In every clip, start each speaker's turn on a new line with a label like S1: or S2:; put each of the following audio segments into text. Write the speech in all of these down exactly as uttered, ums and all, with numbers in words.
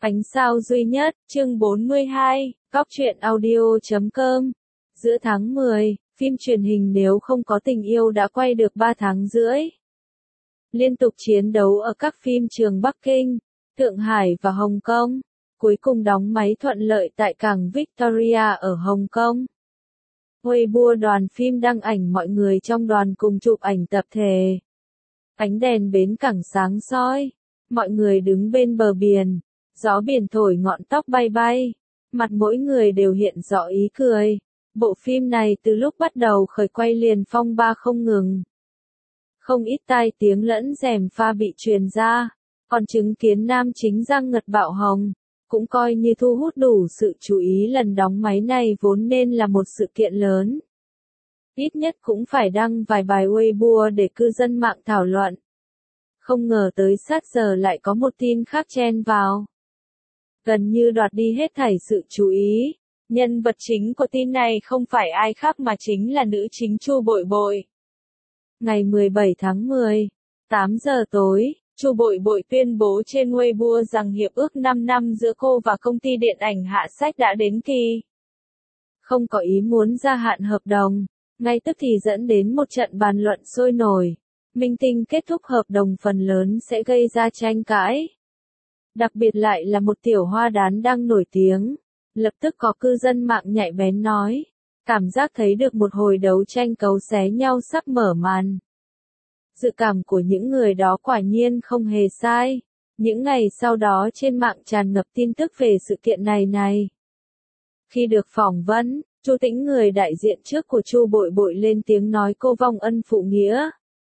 S1: Ánh sao duy nhất, chương bốn mươi hai, góc truyện audio chấm com. Giữa tháng mười, phim truyền hình Nếu Không Có Tình Yêu đã quay được ba tháng rưỡi. Liên tục chiến đấu ở các phim trường Bắc Kinh, Thượng Hải và Hồng Kông, cuối cùng đóng máy thuận lợi tại cảng Victoria ở Hồng Kông. Weibo đoàn phim đăng ảnh mọi người trong đoàn cùng chụp ảnh tập thể. Ánh đèn bến cảng sáng soi, mọi người đứng bên bờ biển, gió biển thổi ngọn tóc bay bay, mặt mỗi người đều hiện rõ ý cười. Bộ phim này từ lúc bắt đầu khởi quay liền phong ba không ngừng. Không ít tai tiếng lẫn rèm pha bị truyền ra, còn chứng kiến nam chính Giang Ngật bạo hồng, cũng coi như thu hút đủ sự chú ý. Lần đóng máy này vốn nên là một sự kiện lớn. Ít nhất cũng phải đăng vài bài Weibo để cư dân mạng thảo luận. Không ngờ tới sát giờ lại có một tin khác chen vào, gần như đoạt đi hết thảy sự chú ý. Nhân vật chính của tin này không phải ai khác mà chính là nữ chính Chu Bội Bội. Ngày mười bảy tháng mười, tám giờ tối, Chu Bội Bội tuyên bố trên Weibo rằng hiệp ước năm năm giữa cô và công ty điện ảnh Hạ Sách đã đến kỳ. Không có ý muốn gia hạn hợp đồng, ngay tức thì dẫn đến một trận bàn luận sôi nổi. Minh tinh kết thúc hợp đồng phần lớn sẽ gây ra tranh cãi. Đặc biệt lại là một tiểu hoa đán đang nổi tiếng. Lập tức có cư dân mạng nhạy bén nói, cảm giác thấy được một hồi đấu tranh cấu xé nhau sắp mở màn. Dự cảm của những người đó quả nhiên không hề sai. Những ngày sau đó trên mạng tràn ngập tin tức về sự kiện này này. Khi được phỏng vấn, Chu Tĩnh, người đại diện trước của Chu Bội Bội, lên tiếng nói cô vong ân phụ nghĩa,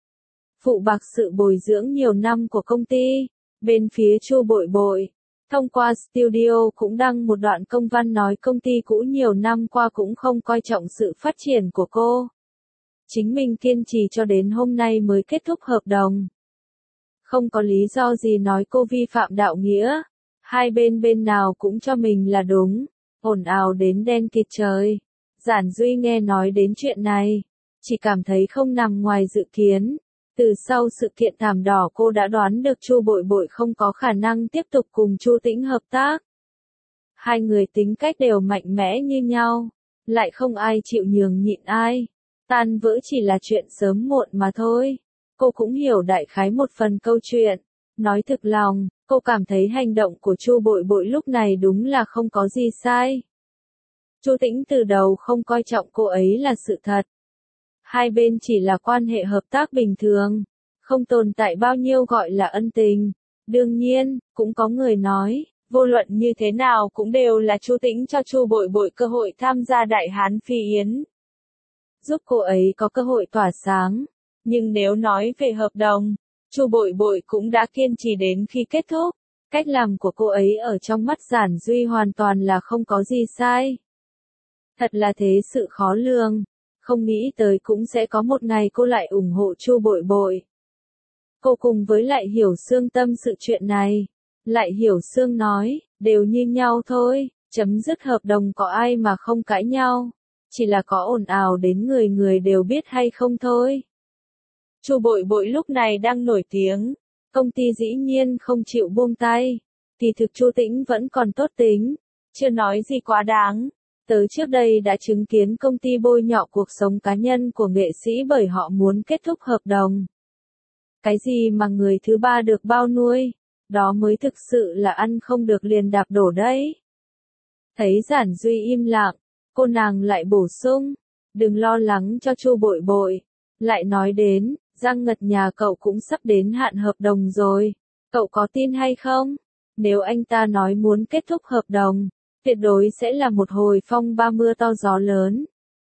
S1: phụ bạc sự bồi dưỡng nhiều năm của công ty. Bên phía Chu Bội Bội, thông qua studio cũng đăng một đoạn công văn nói công ty cũ nhiều năm qua cũng không coi trọng sự phát triển của cô. Chính mình kiên trì cho đến hôm nay mới kết thúc hợp đồng. Không có lý do gì nói cô vi phạm đạo nghĩa. Hai bên bên nào cũng cho mình là đúng. Ồn ào đến đen kịt trời. Giản Duy nghe nói đến chuyện này, chỉ cảm thấy không nằm ngoài dự kiến. Từ sau sự kiện thảm đỏ cô đã đoán được Chu Bội Bội không có khả năng tiếp tục cùng Chu Tĩnh hợp tác. Hai người tính cách đều mạnh mẽ như nhau, lại không ai chịu nhường nhịn ai. Tan vỡ chỉ là chuyện sớm muộn mà thôi. Cô cũng hiểu đại khái một phần câu chuyện. Nói thực lòng, cô cảm thấy hành động của Chu Bội Bội lúc này đúng là không có gì sai. Chu Tĩnh từ đầu không coi trọng cô ấy là sự thật. Hai bên chỉ là quan hệ hợp tác bình thường, không tồn tại bao nhiêu gọi là ân tình. Đương nhiên, cũng có người nói, vô luận như thế nào cũng đều là Chu Tĩnh cho Chu Bội Bội cơ hội tham gia Đại Hán Phi Yến, giúp cô ấy có cơ hội tỏa sáng. Nhưng nếu nói về hợp đồng, Chu Bội Bội cũng đã kiên trì đến khi kết thúc. Cách làm của cô ấy ở trong mắt Giản Duy hoàn toàn là không có gì sai. Thật là thế sự khó lường. Không nghĩ tới cũng sẽ có một ngày cô lại ủng hộ Chu Bội Bội. Cô cùng với Lại Hiểu Xương tâm sự chuyện này. Lại Hiểu Xương nói, đều như nhau thôi, chấm dứt hợp đồng có ai mà không cãi nhau. Chỉ là có ồn ào đến người người đều biết hay không thôi. Chu Bội Bội lúc này đang nổi tiếng, công ty dĩ nhiên không chịu buông tay. Kỳ thực Chu Tĩnh vẫn còn tốt tính, chưa nói gì quá đáng. Tớ trước đây đã chứng kiến công ty bôi nhọ cuộc sống cá nhân của nghệ sĩ bởi họ muốn kết thúc hợp đồng. Cái gì mà người thứ ba được bao nuôi, đó mới thực sự là ăn không được liền đạp đổ đấy. Thấy Giản Duy im lặng, cô nàng lại bổ sung, đừng lo lắng cho Chu Bội Bội. Lại nói đến, Giang Ngật nhà cậu cũng sắp đến hạn hợp đồng rồi, cậu có tin hay không? Nếu anh ta nói muốn kết thúc hợp đồng, tuyệt đối sẽ là một hồi phong ba mưa to gió lớn.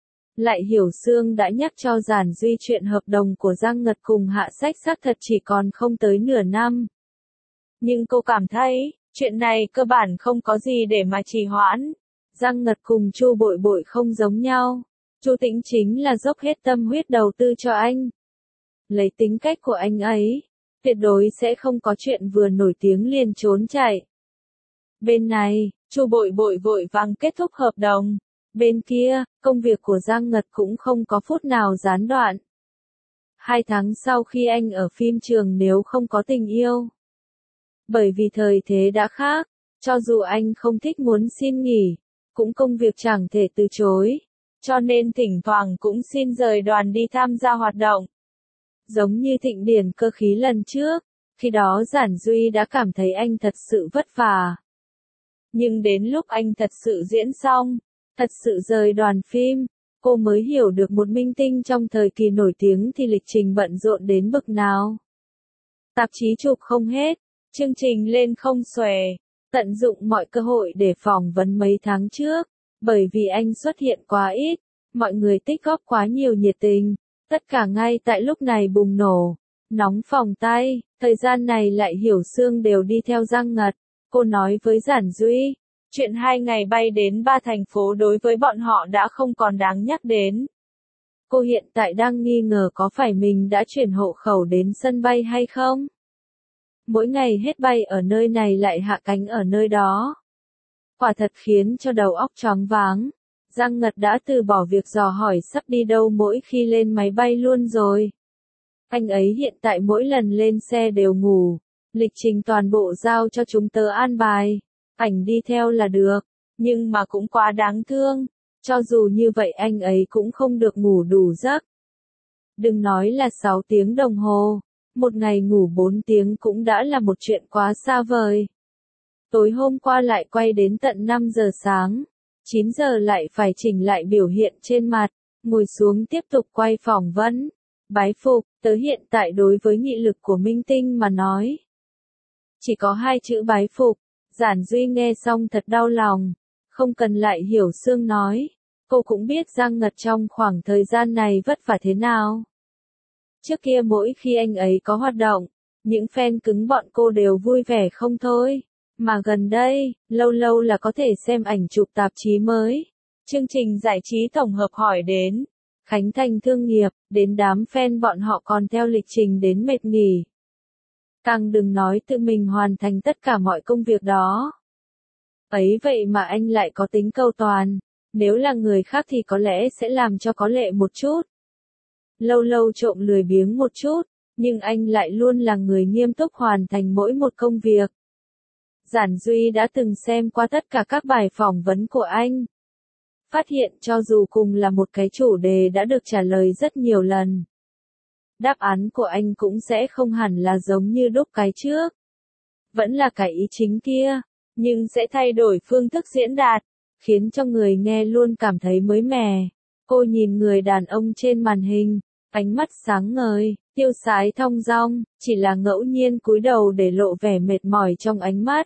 S1: Lại Hiểu Xương đã nhắc cho Giản Duy chuyện hợp đồng của Giang Ngật cùng Hạ Sách xác thật chỉ còn không tới nửa năm. Nhưng cô cảm thấy, chuyện này cơ bản không có gì để mà trì hoãn. Giang Ngật cùng Chu Bội Bội không giống nhau. Chu Tĩnh chính là dốc hết tâm huyết đầu tư cho anh. Lấy tính cách của anh ấy, tuyệt đối sẽ không có chuyện vừa nổi tiếng liền trốn chạy. Bên này, Chu Bội Bội vội vàng kết thúc hợp đồng. Bên kia, công việc của Giang Ngật cũng không có phút nào gián đoạn. Hai tháng sau khi anh ở phim trường Nếu Không Có Tình Yêu. Bởi vì thời thế đã khác, Cho dù anh không thích muốn xin nghỉ, cũng công việc chẳng thể từ chối, cho nên thỉnh thoảng cũng xin rời đoàn đi tham gia hoạt động. Giống như thịnh điển cơ khí lần trước, khi đó Giản Duy đã cảm thấy anh thật sự vất vả. Nhưng đến lúc anh thật sự diễn xong, thật sự rời đoàn phim, cô mới hiểu được một minh tinh trong thời kỳ nổi tiếng thì lịch trình bận rộn đến bực nào. Tạp chí chụp không hết, chương trình lên không xuể, tận dụng mọi cơ hội để phỏng vấn mấy tháng trước, bởi vì anh xuất hiện quá ít, mọi người tích góp quá nhiều nhiệt tình, tất cả ngay tại lúc này bùng nổ, nóng phòng tay, thời gian này lại Hiểu Xương đều đi theo Giang Ngật, cô nói với Giản Duy, chuyện hai ngày bay đến ba thành phố đối với bọn họ đã không còn đáng nhắc đến. Cô hiện tại đang nghi ngờ có phải mình đã chuyển hộ khẩu đến sân bay hay không? Mỗi ngày hết bay ở nơi này lại hạ cánh ở nơi đó. Quả thật khiến cho đầu óc choáng váng. Giang Ngật đã từ bỏ việc dò hỏi sắp đi đâu mỗi khi lên máy bay luôn rồi. Anh ấy hiện tại mỗi lần lên xe đều ngủ, lịch trình toàn bộ giao cho chúng tớ an bài, ảnh đi theo là được, nhưng mà cũng quá đáng thương, cho dù như vậy anh ấy cũng không được ngủ đủ giấc. Đừng nói là sáu tiếng đồng hồ, một ngày ngủ bốn tiếng cũng đã là một chuyện quá xa vời. Tối hôm qua lại quay đến tận năm giờ sáng, chín giờ lại phải chỉnh lại biểu hiện trên mặt, ngồi xuống tiếp tục quay phỏng vấn. Bái phục, tớ hiện tại đối với nghị lực của minh tinh mà nói. Chỉ có hai chữ bái phục, Giản Duy nghe xong thật đau lòng, không cần lại Hiểu Xương nói, cô cũng biết Giang Ngật trong khoảng thời gian này vất vả thế nào. Trước kia mỗi khi anh ấy có hoạt động, những fan cứng bọn cô đều vui vẻ không thôi, mà gần đây, lâu lâu là có thể xem ảnh chụp tạp chí mới. Chương trình giải trí tổng hợp hỏi đến khánh thành thương nghiệp, đến đám fan bọn họ còn theo lịch trình đến mệt nghỉ. Càng đừng nói tự mình hoàn thành tất cả mọi công việc đó. Ấy vậy mà anh lại có tính cầu toàn, nếu là người khác thì có lẽ sẽ làm cho có lệ một chút. Lâu lâu trộm lười biếng một chút, nhưng anh lại luôn là người nghiêm túc hoàn thành mỗi một công việc. Giản Duy đã từng xem qua tất cả các bài phỏng vấn của anh. Phát hiện cho dù cùng là một cái chủ đề đã được trả lời rất nhiều lần, đáp án của anh cũng sẽ không hẳn là giống như đúc cái trước. Vẫn là cái ý chính kia, nhưng sẽ thay đổi phương thức diễn đạt, khiến cho người nghe luôn cảm thấy mới mẻ. Cô nhìn người đàn ông trên màn hình, ánh mắt sáng ngời, tiêu sái thong dong, chỉ là ngẫu nhiên cúi đầu để lộ vẻ mệt mỏi trong ánh mắt.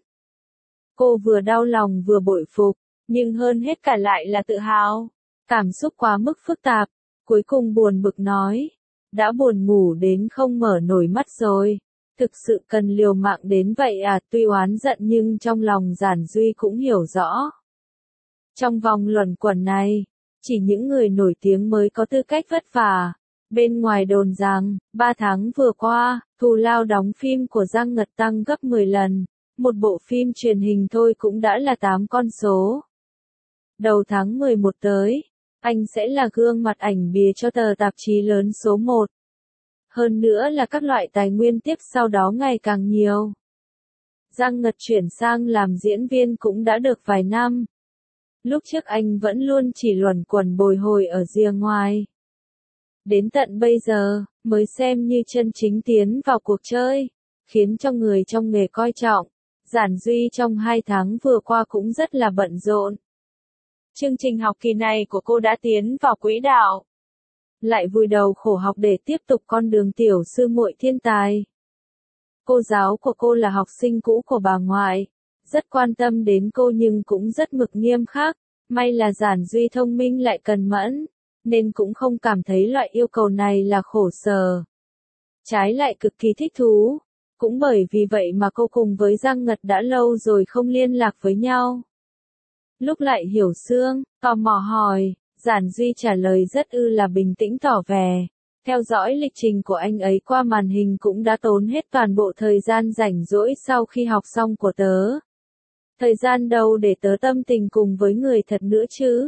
S1: Cô vừa đau lòng vừa bội phục, nhưng hơn hết cả lại là tự hào. Cảm xúc quá mức phức tạp, cuối cùng buồn bực nói. Đã buồn ngủ đến không mở nổi mắt rồi. Thực sự cần liều mạng đến vậy à, tuy oán giận nhưng trong lòng Giản Duy cũng hiểu rõ. Trong vòng luẩn quẩn này, chỉ những người nổi tiếng mới có tư cách vất vả. Bên ngoài đồn rằng, ba tháng vừa qua, thù lao đóng phim của Giang Ngật tăng gấp mười lần. Một bộ phim truyền hình thôi cũng đã là tám con số. Đầu tháng mười một tới, anh sẽ là gương mặt ảnh bìa cho tờ tạp chí lớn số một. Hơn nữa là các loại tài nguyên tiếp sau đó ngày càng nhiều. Giang Ngật chuyển sang làm diễn viên cũng đã được vài năm. Lúc trước anh vẫn luôn chỉ luẩn quẩn bồi hồi ở rìa ngoài. Đến tận bây giờ, mới xem như chân chính tiến vào cuộc chơi, khiến cho người trong nghề coi trọng. Giản Duy trong hai tháng vừa qua cũng rất là bận rộn. Chương trình học kỳ này của cô đã tiến vào quỹ đạo. Lại vùi đầu khổ học để tiếp tục con đường tiểu sư muội thiên tài. Cô giáo của cô là học sinh cũ của bà ngoại, rất quan tâm đến cô nhưng cũng rất mực nghiêm khắc. May là Giản Duy thông minh lại cần mẫn, nên cũng không cảm thấy loại yêu cầu này là khổ sở. Trái lại cực kỳ thích thú. Cũng bởi vì vậy mà cô cùng với Giang Ngật đã lâu rồi không liên lạc với nhau. Lúc lại Hiểu Xương, tò mò hỏi, Giản Duy trả lời rất ư là bình tĩnh tỏ vẻ. Theo dõi lịch trình của anh ấy qua màn hình cũng đã tốn hết toàn bộ thời gian rảnh rỗi sau khi học xong của tớ. Thời gian đâu để tớ tâm tình cùng với người thật nữa chứ?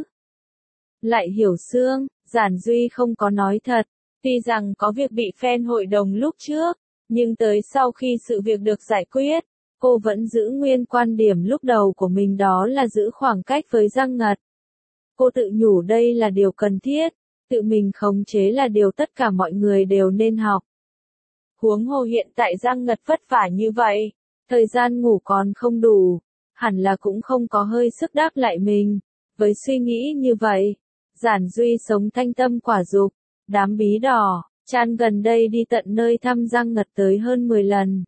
S1: Lại Hiểu Xương, Giản Duy không có nói thật. Tuy rằng có việc bị fan hội đồng lúc trước, nhưng tới sau khi sự việc được giải quyết, Cô vẫn giữ nguyên quan điểm lúc đầu của mình, đó là giữ khoảng cách với Giang Ngật. Cô tự nhủ đây là điều cần thiết, tự mình khống chế là điều tất cả mọi người đều nên học. Huống hồ hiện tại Giang Ngật vất vả như vậy, thời gian ngủ còn không đủ, hẳn là cũng không có hơi sức đáp lại mình. Với suy nghĩ như vậy, Giản Duy sống thanh tâm quả dục, đám bí đỏ, Chan gần đây đi tận nơi thăm Giang Ngật tới hơn mười lần.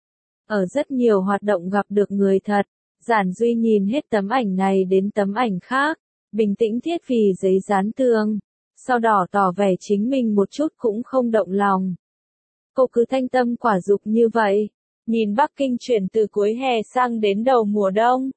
S1: Ở rất nhiều hoạt động gặp được người thật, Giản Duy nhìn hết tấm ảnh này đến tấm ảnh khác, bình tĩnh thiết vì giấy dán tường, sau đó tỏ vẻ chính mình một chút cũng không động lòng. Cô cứ thanh tâm quả dục như vậy, nhìn Bắc Kinh chuyển từ cuối hè sang đến đầu mùa đông.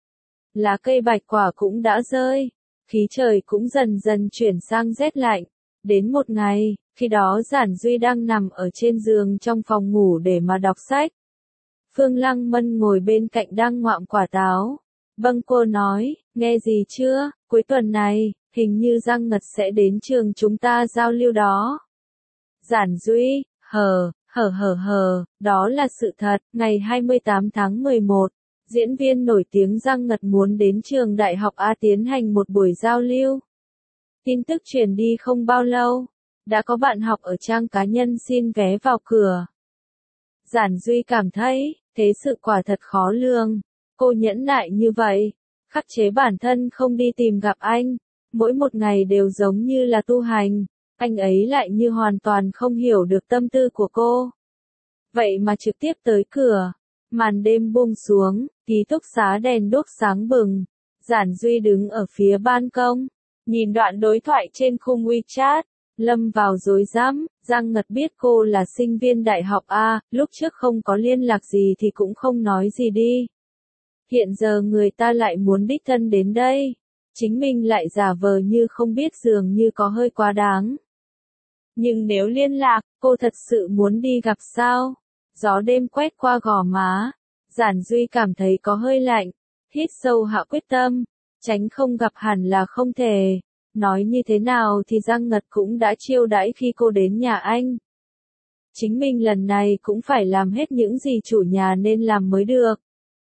S1: Lá cây bạch quả cũng đã rơi, khí trời cũng dần dần chuyển sang rét lạnh. Đến một ngày, khi đó Giản Duy đang nằm ở trên giường trong phòng ngủ để mà đọc sách. Phương Lăng Mân ngồi bên cạnh đang ngoạm quả táo. Vâng, cô nói, nghe gì chưa, cuối tuần này, hình như Giang Ngật sẽ đến trường chúng ta giao lưu đó. Giản Duy, hờ, hờ hờ hờ, đó là sự thật, ngày hai mươi tám tháng mười một, diễn viên nổi tiếng Giang Ngật muốn đến trường Đại học A tiến hành một buổi giao lưu. Tin tức truyền đi không bao lâu, đã có bạn học ở trang cá nhân xin vé vào cửa. Giản Duy cảm thấy, thế sự quả thật khó lường. Cô nhẫn nại như vậy, khắc chế bản thân không đi tìm gặp anh, mỗi một ngày đều giống như là tu hành, anh ấy lại như hoàn toàn không hiểu được tâm tư của cô. Vậy mà trực tiếp tới cửa, màn đêm buông xuống, ký túc xá đèn đuốc sáng bừng, Giản Duy đứng ở phía ban công, nhìn đoạn đối thoại trên khung WeChat, lâm vào rối rắm. Giang Ngật biết cô là sinh viên đại học A, lúc trước không có liên lạc gì thì cũng không nói gì đi. Hiện giờ người ta lại muốn đích thân đến đây, chính mình lại giả vờ như không biết, dường như có hơi quá đáng. Nhưng nếu liên lạc, cô thật sự muốn đi gặp sao? Gió đêm quét qua gò má, Giản Duy cảm thấy có hơi lạnh, hít sâu hạ quyết tâm, tránh không gặp hẳn là không thể. Nói như thế nào thì Giang Ngật cũng đã chiêu đãi khi cô đến nhà anh. Chính mình lần này cũng phải làm hết những gì chủ nhà nên làm mới được.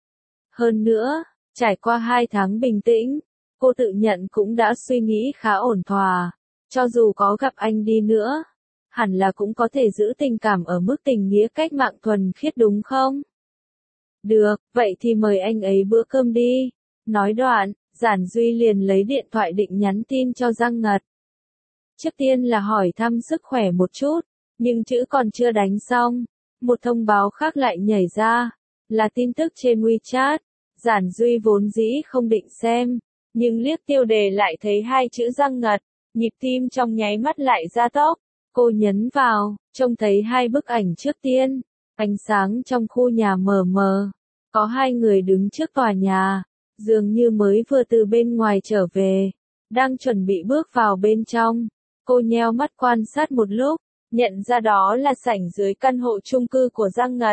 S1: Hơn nữa, trải qua hai tháng bình tĩnh, cô tự nhận cũng đã suy nghĩ khá ổn thỏa. Cho dù có gặp anh đi nữa, hẳn là cũng có thể giữ tình cảm ở mức tình nghĩa cách mạng thuần khiết đúng không? Được, vậy thì mời anh ấy bữa cơm đi. Nói đoạn, Giản Duy liền lấy điện thoại định nhắn tin cho Giang Ngật. Trước tiên là hỏi thăm sức khỏe một chút, nhưng chữ còn chưa đánh xong, một thông báo khác lại nhảy ra, là tin tức trên WeChat. Giản Duy vốn dĩ không định xem, nhưng liếc tiêu đề lại thấy hai chữ Giang Ngật, nhịp tim trong nháy mắt lại gia tốc. Cô nhấn vào, trông thấy hai bức ảnh trước tiên, ánh sáng trong khu nhà mờ mờ, có hai người đứng trước tòa nhà, dường như mới vừa từ bên ngoài trở về, đang chuẩn bị bước vào bên trong. Cô nheo mắt quan sát một lúc, nhận ra đó là sảnh dưới căn hộ chung cư của Giang Ngật.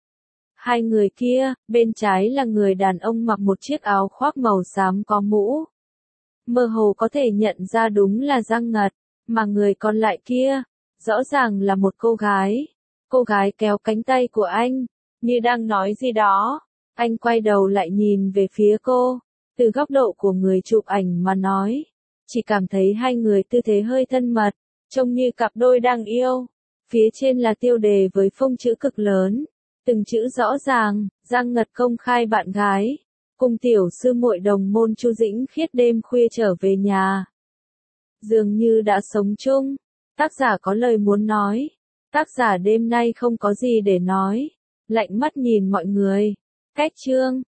S1: Hai người kia, bên trái là người đàn ông mặc một chiếc áo khoác màu xám có mũ. Mơ hồ có thể nhận ra đúng là Giang Ngật, mà người còn lại kia, rõ ràng là một cô gái. Cô gái kéo cánh tay của anh, như đang nói gì đó. Anh quay đầu lại nhìn về phía cô, từ góc độ của người chụp ảnh mà nói. Chỉ cảm thấy hai người tư thế hơi thân mật, trông như cặp đôi đang yêu. Phía trên là tiêu đề với phông chữ cực lớn, từng chữ rõ ràng, Giang Ngật công khai bạn gái, cùng tiểu sư muội đồng môn Chu Dĩnh Khiết đêm khuya trở về nhà. Dường như đã sống chung, tác giả có lời muốn nói, tác giả đêm nay không có gì để nói, lạnh mắt nhìn mọi người. Cách chương